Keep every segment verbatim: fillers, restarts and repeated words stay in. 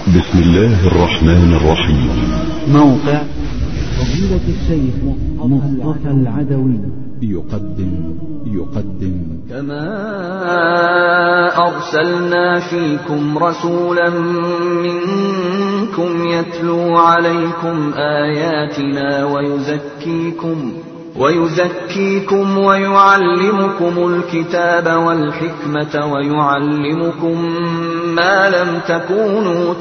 بسم الله الرحمن الرحيم. موقع فضيلة الشيخ مصطفى العدوي يقدم يقدم كما أرسلنا فيكم رسولا منكم يتلو عليكم آياتنا ويزكيكم ويزكيكم ويعلمكم الكتاب والحكمة ويعلمكم ما لم تكونوا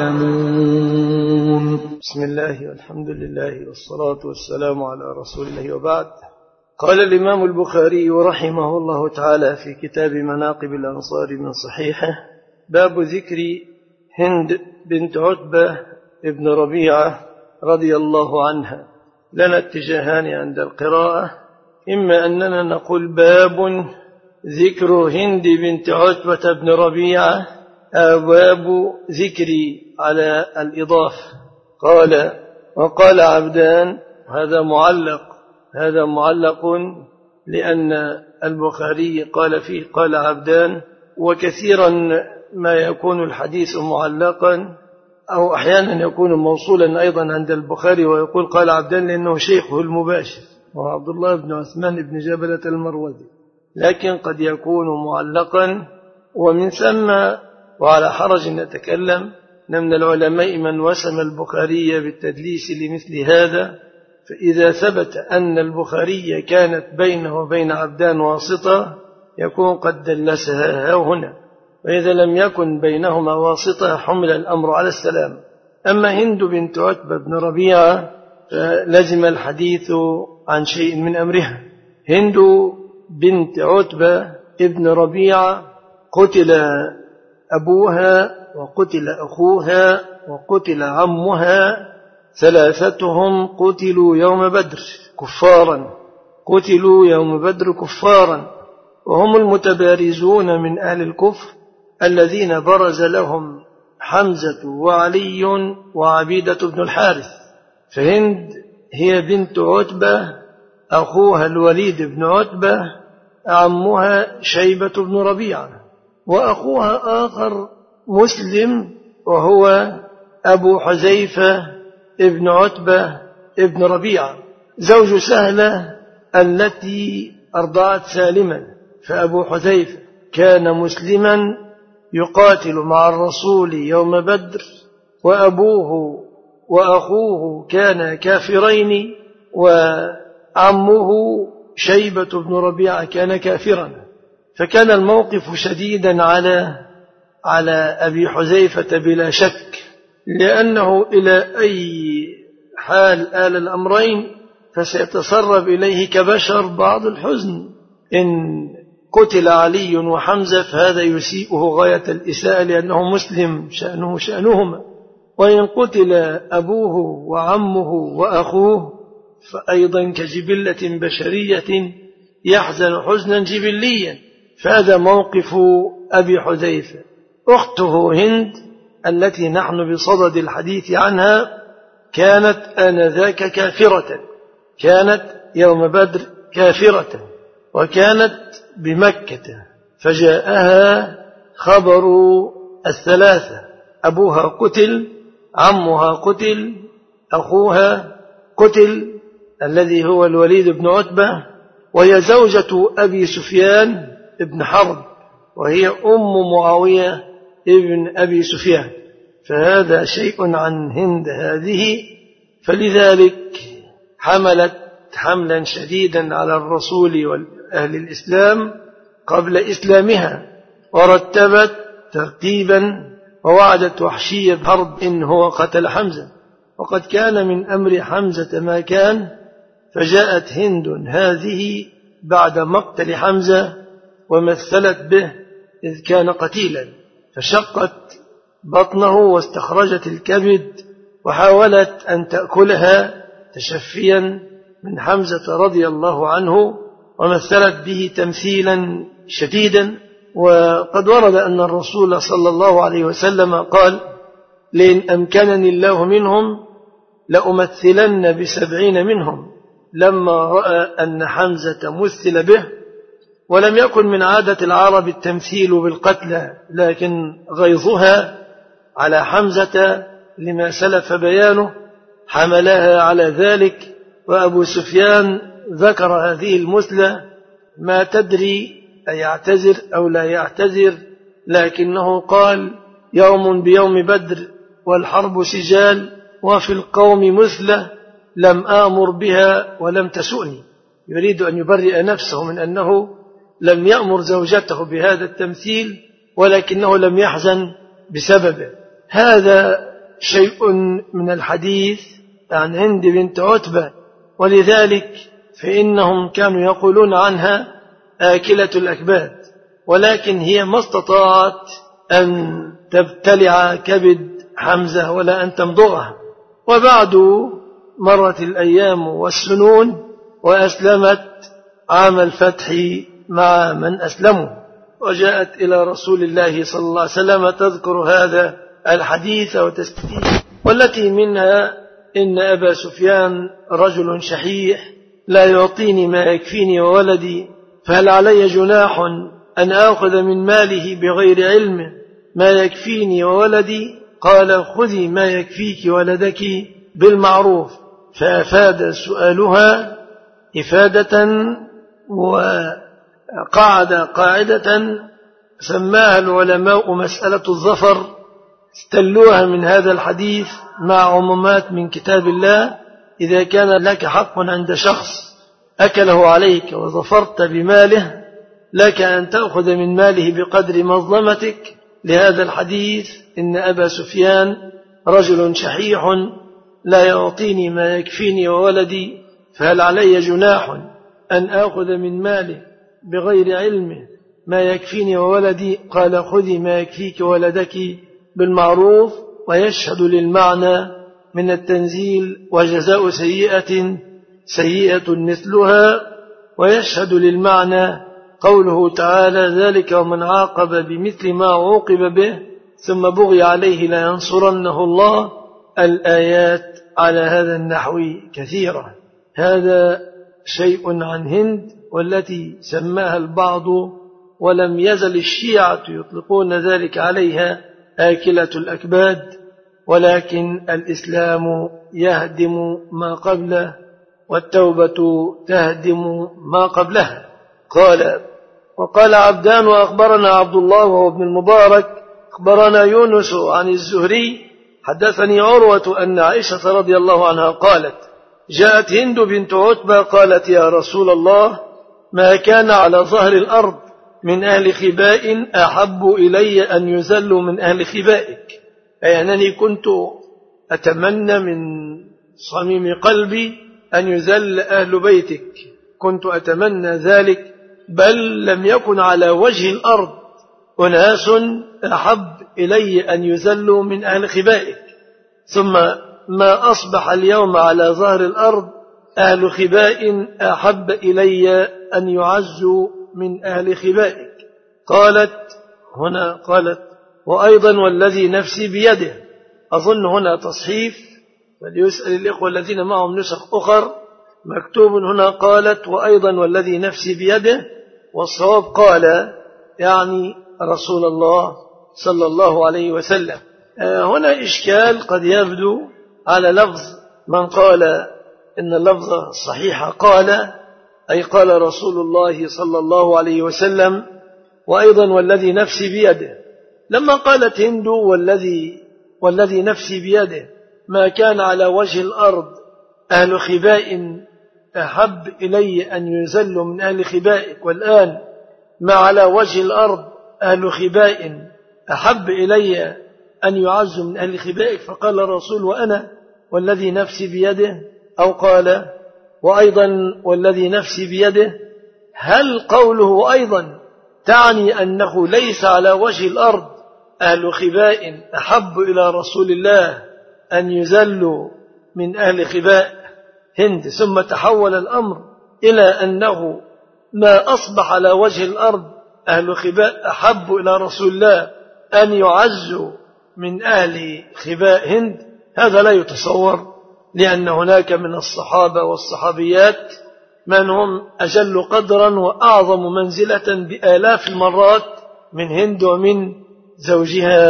تعلمون. بسم الله والحمد لله والصلاة والسلام على رسول الله، وبعد. قال الإمام البخاري رحمه الله تعالى في كتاب مناقب الأنصار من صحيحه: باب ذكر هند بنت عتبة ابن ربيعة رضي الله عنها. لنا اتجاهان عند القراءة، إما أننا نقول باب ذكر هند بنت عتبة بن ربيعة، أو باب ذكر على الإضافة. قال وقال عبدان، هذا معلق هذا معلق لأن البخاري قال فيه قال عبدان، وكثيرا ما يكون الحديث معلقا أو أحيانا يكون موصولا أيضا عند البخاري ويقول قال عبدان لأنه شيخه المباشر وهو عبد الله بن عثمان بن جبلة المروزي، لكن قد يكون معلقا. ومن ثم وعلى حرج نتكلم، من العلماء من وسم البخاري بالتدليس لمثل هذا، فإذا ثبت أن البخاري كانت بينه وبين عبدان واسطة يكون قد دلسها هنا، وإذا لم يكن بينهما واسطة حمل الأمر على السلام. أما هند بنت عتبة بن ربيعة فلزم الحديث عن شيء من أمرها. هند بنت عتبة ابن ربيعة قتل أبوها وقتل أخوها وقتل عمها، ثلاثتهم قتلوا يوم بدر كفارا قتلوا يوم بدر كفارا وهم المتبارزون من أهل الكفر الذين برز لهم حمزة وعلي وعبيدة بن الحارث. فهند هي بنت عتبة، أخوها الوليد بن عتبة، عمها شيبة بن ربيعة، وأخوها آخر مسلم وهو أبو حذيفة ابن عتبة ابن ربيعة زوج سهلة التي أرضعت سالما. فأبو حذيفة كان مسلما يقاتل مع الرسول يوم بدر، وأبوه وأخوه كانا كافرين، وعمه شيبة بن ربيعة كان كافرا. فكان الموقف شديدا على على أبي حذيفة بلا شك، لأنه إلى أي حال آل الأمرين فسيتسرب إليه كبشر بعض الحزن. إن قتل علي وحمزة فهذا يسيئه غاية الإساءة لأنه مسلم شأنه شأنهما، وإن قتل أبوه وعمه وأخوه فأيضا كجبلة بشرية يحزن حزنا جبليا. فهذا موقف أبي حذيفة. أخته هند التي نحن بصدد الحديث عنها كانت آنذاك كافرة، كانت يوم بدر كافرة، وكانت بمكة. فجاءها خبر الثلاثة: أبوها قتل، عمها قتل، أخوها قتل الذي هو الوليد بن عتبة، وهي زوجة أبي سفيان ابن حرب، وهي أم معاوية ابن أبي سفيان. فهذا شيء عن هند هذه. فلذلك حملت حملا شديدا على الرسول وأهل الإسلام قبل إسلامها، ورتبت ترتيبا ووعدت وحشي بحرب إن هو قتل حمزة، وقد كان من أمر حمزة ما كان. فجاءت هند هذه بعد مقتل حمزة ومثلت به إذ كان قتيلا، فشقت بطنه واستخرجت الكبد وحاولت أن تأكلها تشفيا من حمزة رضي الله عنه، ومثلت به تمثيلا شديدا. وقد ورد أن الرسول صلى الله عليه وسلم قال: لئن أمكنني الله منهم لأمثلن بسبعين منهم، لما رأى أن حمزة مثل به. ولم يكن من عادة العرب التمثيل بالقتلى، لكن غيظها على حمزة لما سلف بيانه حملها على ذلك. وأبو سفيان ذكر هذه المثلة ما تدري أيعتذر أو لا يعتذر، لكنه قال يوم بيوم بدر والحرب سجال وفي القوم مثلة لم آمر بها ولم تسؤني. يريد أن يبرئ نفسه من أنه لم يأمر زوجته بهذا التمثيل ولكنه لم يحزن بسببه. هذا شيء من الحديث عن هند بنت عتبة، ولذلك فإنهم كانوا يقولون عنها آكلة الأكباد، ولكن هي ما استطاعت أن تبتلع كبد حمزة ولا أن تمضغها. وبعد مرت الأيام والسنون وأسلمت عام الفتح مع من أسلموا، وجاءت إلى رسول الله صلى الله عليه وسلم تذكر هذا الحديث وتستفيد، والتي منها إن أبا سفيان رجل شحيح لا يعطيني ما يكفيني وولدي، فهل علي جناح أن آخذ من ماله بغير علم ما يكفيني وولدي؟ قال خذي ما يكفيك ولدك بالمعروف. فأفاد سؤالها إفادة وقعد قاعدة سماها العلماء مسألة الظفر، استلوها من هذا الحديث مع عمومات من كتاب الله. إذا كان لك حق عند شخص أكله عليك وظفرت بماله لك أن تأخذ من ماله بقدر مظلمتك. لهذا الحديث إن أبا سفيان رجل شحيح لا يعطيني ما يكفيني وولدي، فهل علي جناح أن آخذ من ماله بغير علمه ما يكفيني وولدي؟ قال خذي ما يكفيك ولدك بالمعروف. ويشهد للمعنى من التنزيل وجزاء سيئة سيئة مثلها. ويشهد للمعنى قوله تعالى ذلك ومن عاقب بمثل ما عوقب به ثم بغي عليه لينصرنه الله. الآيات على هذا النحو كثيرة. هذا شيء عن هند، والتي سماها البعض ولم يزل الشيعة يطلقون ذلك عليها آكلة الأكباد، ولكن الإسلام يهدم ما قبله والتوبة تهدم ما قبلها. قال وقال عبدان وأخبرنا عبد الله وهو ابن المبارك أخبرنا يونس عن الزهري حدثني عروة أن عائشة رضي الله عنها قالت جاءت هند بنت عتبة قالت يا رسول الله ما كان على ظهر الأرض من أهل خباء أحب إلي أن يذلوا من أهل خبائك، أي أنني كنت أتمنى من صميم قلبي أن يذل أهل بيتك، كنت أتمنى ذلك، بل لم يكن على وجه الأرض أناس أحب إلي أن يذلوا من أهل خبائك. ثم ما أصبح اليوم على ظهر الأرض أهل خباء أحب إلي أن يعزوا من أهل خبائك. قالت هنا قالت وأيضا والذي نفسي بيده، أظن هنا تصحيف، فليسأل الإخوة الذين معهم نسخ أخر، مكتوب هنا قالت وأيضا والذي نفسي بيده، والصواب قال يعني رسول الله صلى الله عليه وسلم. هنا إشكال قد يبدو على لفظ من قال إن اللفظ الصحيح قال، أي قال رسول الله صلى الله عليه وسلم وأيضا والذي نفسي بيده. لما قالت هند والذي, والذي نفسي بيده ما كان على وجه الأرض أهل خباء أحب إلي أن يذلوا من أهل خبائك، والآن ما على وجه الأرض أهل خباء أحب إلي أن يعزوا من أهل خبائك، فقال الرسول وأنا والذي نفسي بيده، أو قال وأيضا والذي نفسي بيده. هل قوله أيضا تعني أنه ليس على وجه الأرض أهل خباء أحب إلى رسول الله أن يذلوا من أهل خباء هند، ثم تحول الأمر إلى أنه ما أصبح على وجه الأرض أهل خباء أحب إلى رسول الله أن يعزوا من أهل خباء هند؟ هذا لا يتصور، لأن هناك من الصحابة والصحابيات من هم أجل قدرا وأعظم منزلة بآلاف المرات من هند ومن زوجها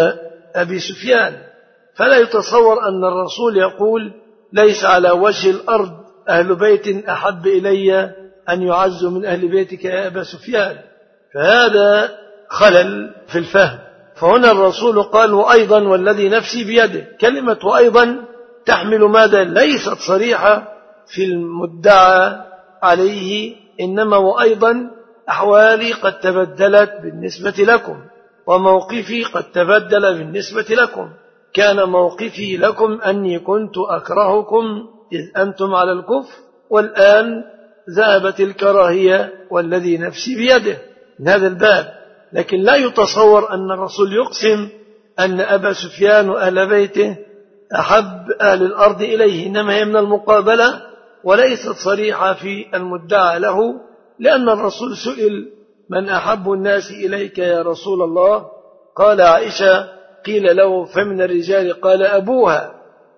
أبي سفيان. فلا يتصور أن الرسول يقول ليس على وجه الأرض أهل بيت أحب إلي أن يعزوا من أهل بيتك يا أبا سفيان، فهذا خلل في الفهم. فهنا الرسول قال وأيضا والذي نفسي بيده، كلمة وأيضا تحمل ماذا؟ ليست صريحة في المدعى عليه، إنما وأيضا أحوالي قد تبدلت بالنسبة لكم، وموقفي قد تبدل بالنسبة لكم. كان موقفي لكم أني كنت أكرهكم إذ أنتم على الكفر، والآن ذهبت الكراهية والذي نفسي بيده من هذا الباب. لكن لا يتصور أن الرسول يقسم أن أبا سفيان وأهل بيته أحب أهل الأرض إليه، إنما هي من المقابلة وليست صريحة في المدعى له، لأن الرسول سئل من أحب الناس إليك يا رسول الله؟ قال عائشة، قيل له فمن الرجال؟ قال أبوها.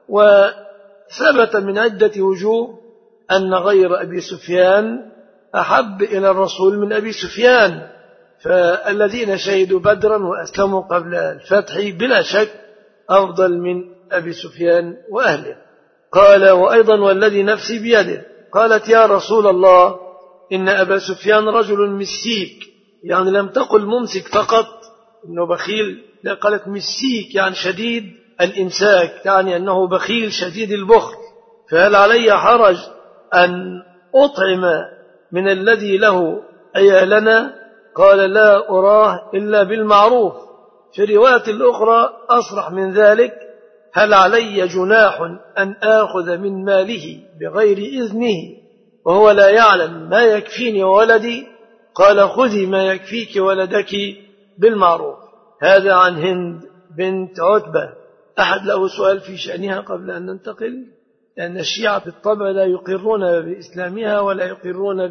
وثبت من عدة وجوه أن غير أبي سفيان أحب إلى الرسول من أبي سفيان، فالذين شهدوا بدرا وأسلموا قبل الفتح بلا شك أفضل من أبي سفيان وأهله. قال وأيضا والذي نفسي بيده، قالت يا رسول الله إن أبا سفيان رجل مسيك، يعني لم تقل ممسك فقط إنه بخيل، لا قالت مسيك يعني شديد الإمساك، يعني أنه بخيل شديد البخل، فهل علي حرج أن أطعم من الذي له عيالنا؟ قال لا أراه إلا بالمعروف. في رواية الأخرى أصرح من ذلك، هل علي جناح أن آخذ من ماله بغير إذنه وهو لا يعلم ما يكفيني وولدي؟ قال خذي ما يكفيك ولدك بالمعروف. هذا عن هند بنت عتبة. أحد له سؤال في شأنها قبل أن ننتقل؟ لأن الشيعة بالطبع لا يقرون بإسلامها ولا يقرون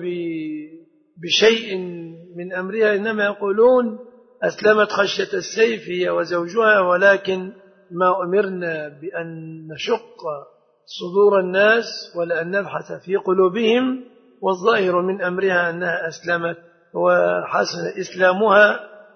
بشيء من أمرها، إنما يقولون أسلمت خشية السيف هي وزوجها، ولكن ما أمرنا بأن نشق صدور الناس ولا أن نبحث في قلوبهم، والظاهر من أمرها أنها أسلمت وحسن إسلامها.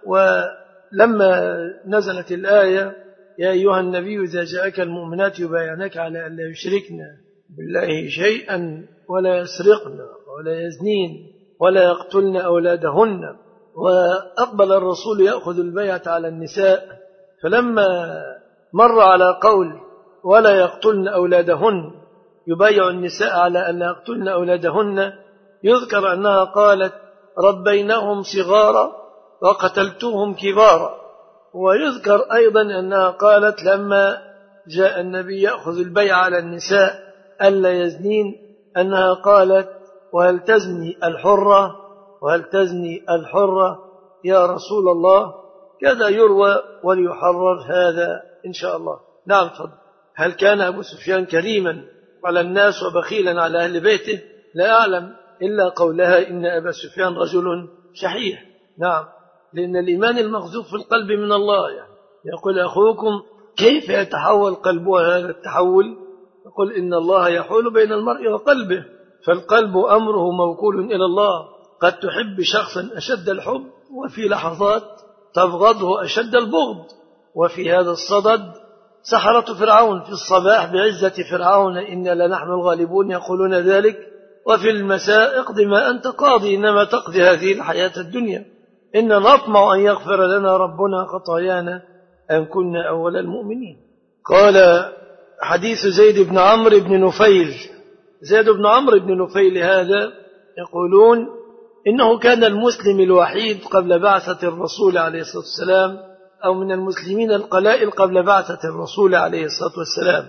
ولما نزلت الآية يا أيها النبي إذا جاءك المؤمنات يبايعنك على أن لا يشركن بالله شيئا ولا يسرقن ولا يزنين ولا يقتلن أولادهن، وأقبل الرسول يأخذ البيعة على النساء، فلما مر على قول ولا يقتلن أولادهن يبايع النساء على أن لا يقتلن أولادهن، يذكر أنها قالت ربيناهم صغارا وقتلتهم كبارا. ويذكر أيضا أنها قالت لما جاء النبي يأخذ البيع على النساء ألا يزنين أنها قالت وهل تزني الحرة وهل تزني الحرة يا رسول الله؟ كذا يروى وليحرر هذا إن شاء الله. نعم تفضل. هل كان أبو سفيان كريما على الناس وبخيلا على أهل بيته؟ لا أعلم إلا قولها إن أبا سفيان رجل شحيح. نعم، لأن الإيمان المخزوف في القلب من الله، يعني يقول أخوكم كيف يتحول قلبه هذا التحول؟ يقول إن الله يحول بين المرء وقلبه، فالقلب أمره موكول إلى الله. قد تحب شخصا أشد الحب وفي لحظات تبغضه أشد البغض. وفي هذا الصدد سحرة فرعون في الصباح بعزة فرعون إنا لنحن الغالبون يقولون ذلك، وفي المساء اقض ما أنت قاضي إنما تقضي هذه الحياة الدنيا، إن نطمع أن يغفر لنا ربنا خطايانا أن كنا أول المؤمنين. قال حديث زيد بن عمرو بن نفيل. زيد بن عمرو بن نفيل هذا يقولون إنه كان المسلم الوحيد قبل بعثة الرسول عليه الصلاة والسلام، أو من المسلمين القلائل قبل بعثة الرسول عليه الصلاة والسلام.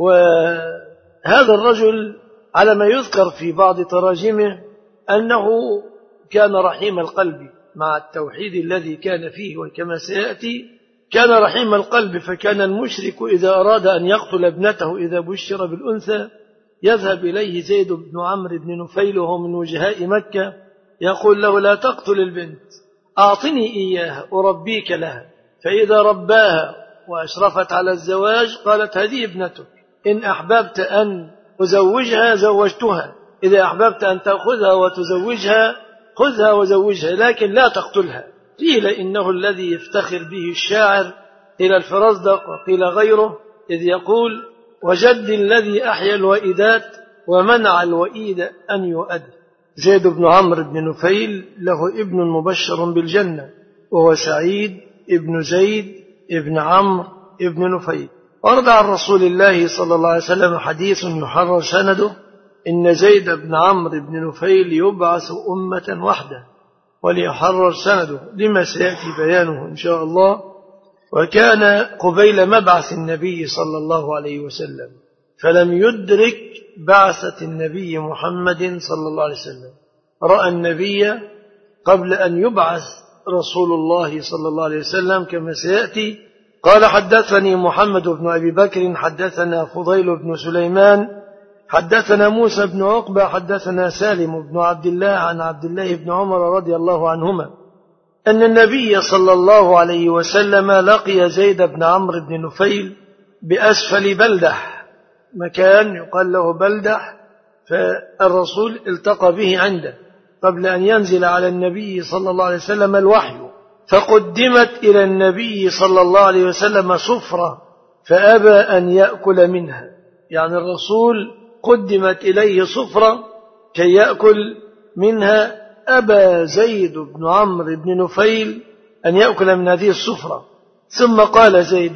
وهذا الرجل على ما يذكر في بعض تراجمه أنه كان رحيم القلب مع التوحيد الذي كان فيه، وكما سيأتي كان رحيم القلب، فكان المشرك إذا أراد أن يقتل ابنته إذا بشر بالأنثى يذهب إليه زيد بن عمرو بن نفيل وهو من وجهاء مكة، يقول له لا تقتل البنت، أعطني إياها أربيك لها، فإذا رباها وأشرفت على الزواج قالت هذه ابنتك، إن أحببت أن أزوجها زوجتها، إذا أحببت أن تأخذها وتزوجها خذها وزوجها، لكن لا تقتلها. قيل إنه الذي يفتخر به الشاعر إلى الفرزدق وقيل غيره، إذ يقول: وجد الذي أحيا الوئيدات ومنع الوئيد أن يؤد. زيد بن عمرو بن نفيل له ابن مبشر بالجنة، وهو سعيد ابن زيد ابن عمرو ابن نفيل. ورد عن رسول الله صلى الله عليه وسلم حديث يحرر سنده: إن زيد بن عمرو بن نفيل يبعث أمة وحده، وليحرر سنده لما سيأتي بيانه إن شاء الله. وكان قبيل مبعث النبي صلى الله عليه وسلم، فلم يدرك بعثة النبي محمد صلى الله عليه وسلم، رأى النبي قبل أن يبعث رسول الله صلى الله عليه وسلم كما سيأتي. قال: حدثني محمد بن أبي بكر حدثنا فضيل بن سليمان حدثنا موسى بن عقبة حدثنا سالم بن عبد الله عن عبد الله بن عمر رضي الله عنهما أن النبي صلى الله عليه وسلم لقي زيد بن عمرو بن نفيل بأسفل بلدح، مكان يقال له بلدح، فالرسول التقى به عنده قبل أن ينزل على النبي صلى الله عليه وسلم الوحي، فقدمت إلى النبي صلى الله عليه وسلم سفرة فأبى أن يأكل منها. يعني الرسول قدمت إليه سفرة كي يأكل منها، أبى زيد بن عمرو بن نفيل أن يأكل من هذه السفرة. ثم قال زيد: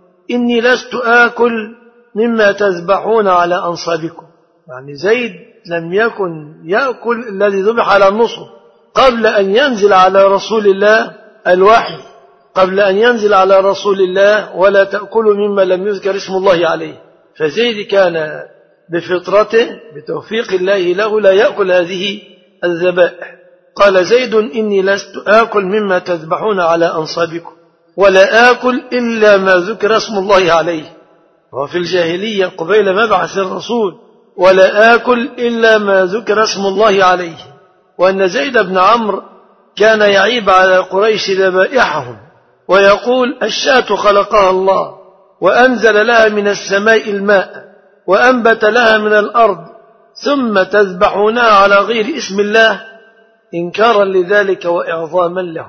إني لست آكل مما تذبحون على أنصابكم. يعني زيد لم يكن يأكل الذي ذبح على النصب قبل أن ينزل على رسول الله الوحي، قبل أن ينزل على رسول الله: ولا تأكلوا مما لم يذكر اسم الله عليه. فزيد كان بفطرته بتوفيق الله له لا يأكل هذه الذبائح. قال زيد: إني لست آكل مما تذبحون على أنصابكم، ولا آكل إلا ما ذكر اسم الله عليه. وفي الجاهلية قبيل مبعث الرسول: ولا آكل إلا ما ذكر اسم الله عليه. وأن زيد بن عمرو كان يعيب على قريش ذبائحهم ويقول: الشاة خلقها الله وأنزل لها من السماء الماء وأنبت لها من الأرض، ثم تذبحونها على غير اسم الله، إنكارا لذلك وإعظاما له.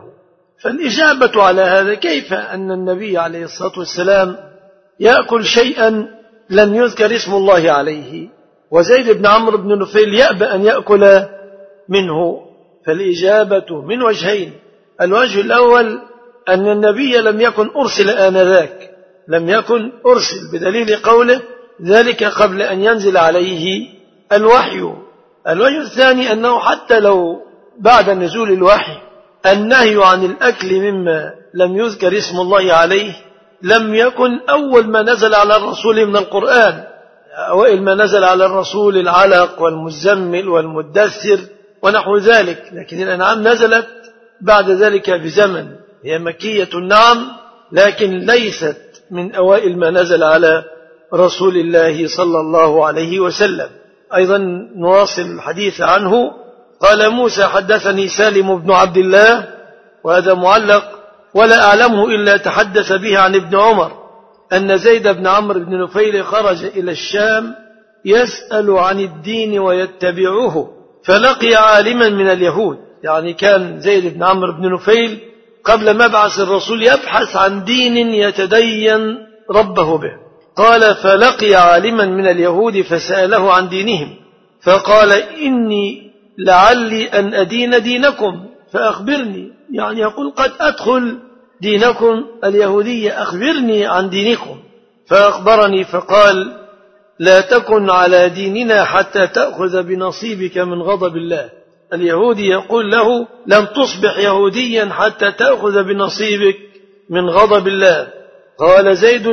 فالإجابة على هذا: كيف أن النبي عليه الصلاة والسلام يأكل شيئا لم يذكر اسم الله عليه، وزيد بن عمرو بن نفيل يأبى أن يأكل منه؟ فالإجابة من وجهين. الوجه الأول أن النبي لم يكن أرسل آنذاك، لم يكن أرسل، بدليل قوله: ذلك قبل أن ينزل عليه الوحي. الوجه الثاني أنه حتى لو بعد نزول الوحي النهي عن الأكل مما لم يذكر اسم الله عليه لم يكن أول ما نزل على الرسول من القرآن. أوائل ما نزل على الرسول العلق والمزمل والمدثر ونحو ذلك، لكن الأنعام نزلت بعد ذلك بزمن، هي مكية نعم، لكن ليست من أوائل ما نزل على رسول الله صلى الله عليه وسلم. أيضا نواصل الحديث عنه. قال موسى: حدثني سالم بن عبد الله، وهذا معلق، ولا أعلمه إلا تحدث به عن ابن عمر أن زيد بن عمرو بن نفيل خرج إلى الشام يسأل عن الدين ويتبعه، فلقي عالما من اليهود. يعني كان زيد بن عمرو بن نفيل قبل مبعث الرسول يبحث عن دين يتدين ربه به. قال: فلقي عالما من اليهود فسأله عن دينهم، فقال: إني لعلي أن أدين دينكم فأخبرني. يعني يقول: قد أدخل دينكم اليهودية، أخبرني عن دينكم. فأخبرني فقال: لا تكن على ديننا حتى تأخذ بنصيبك من غضب الله. اليهودي يقول له: لن تصبح يهوديا حتى تأخذ بنصيبك من غضب الله. قال زيد: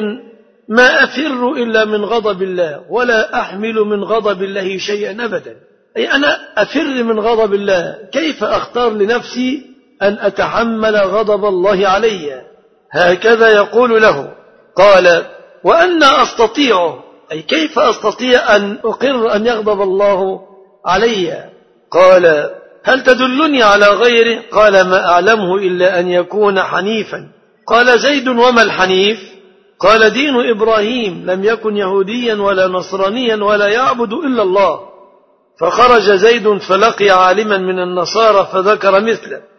ما أفر إلا من غضب الله، ولا أحمل من غضب الله شيئا أبدا. أي أنا أفر من غضب الله، كيف أختار لنفسي أن أتحمل غضب الله علي؟ هكذا يقول له. قال: وأنا أستطيع، أي كيف أستطيع أن أقر أن يغضب الله علي؟ قال: هل تدلني على غيره؟ قال: ما أعلمه إلا أن يكون حنيفا. قال زيد: وما الحنيف؟ قال: دين إبراهيم، لم يكن يهوديا ولا نصرانيا ولا يعبد إلا الله. فخرج زيد فلقي عالما من النصارى فذكر مثله،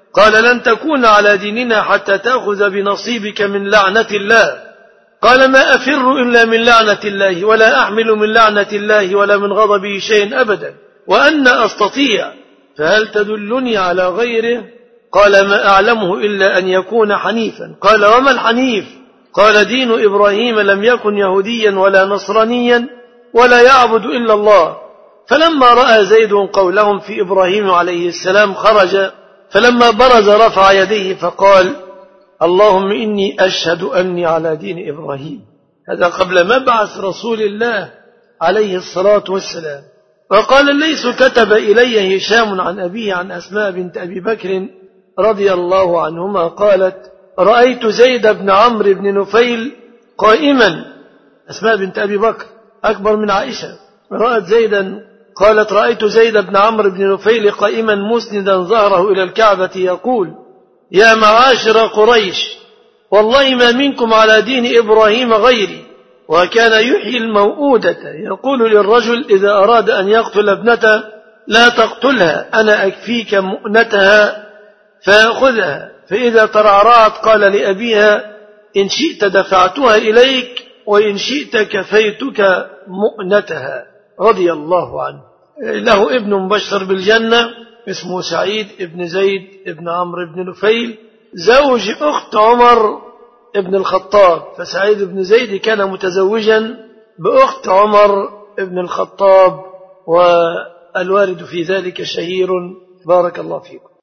قال لن تكون على ديننا حتى تأخذ بنصيبك من لعنة الله. قال ما أفر إلا من لعنة الله ولا أحمل من لعنة الله ولا من غضبه شيء أبدا، وأن أستطيع، فهل تدلني على غيره؟ قال ما أعلمه إلا أن يكون حنيفا. قال وما الحنيف؟ قال دين إبراهيم لم يكن يهوديا ولا نصرانيا ولا يعبد إلا الله. فلما رأى زيد قولهم في إبراهيم عليه السلام خرج، فلما برز رفع يديه فقال اللهم إني أشهد أني على دين إبراهيم. هذا قبل مبعث رسول الله عليه الصلاة والسلام. وقال ليس كتب إلي هشام عن أبيه عن أسماء بنت أبي بكر رضي الله عنهما قالت رأيت زيد بن عمرو بن نفيل قائما، أسماء بنت أبي بكر أكبر من عائشة، رأت زيدا، قالت رأيت زيد بن عمرو بن نفيل قائما مسندا ظهره إلى الكعبة يقول يا معاشر قريش والله ما منكم على دين إبراهيم غيري. وكان يحيي الموؤودة يقول للرجل إذا أراد أن يقتل ابنته لا تقتلها أنا أكفيك مؤنتها فأخذها، فإذا ترعرعت قال لأبيها إن شئت دفعتها إليك وإن شئت كفيتك مؤنتها، رضي الله عنه. له ابن مبشر بالجنة اسمه سعيد ابن زيد ابن عمرو بن نفيل زوج أخت عمر ابن الخطاب، فسعيد بن زيد كان متزوجا بأخت عمر ابن الخطاب، والوارد في ذلك شهير. بارك الله فيكم.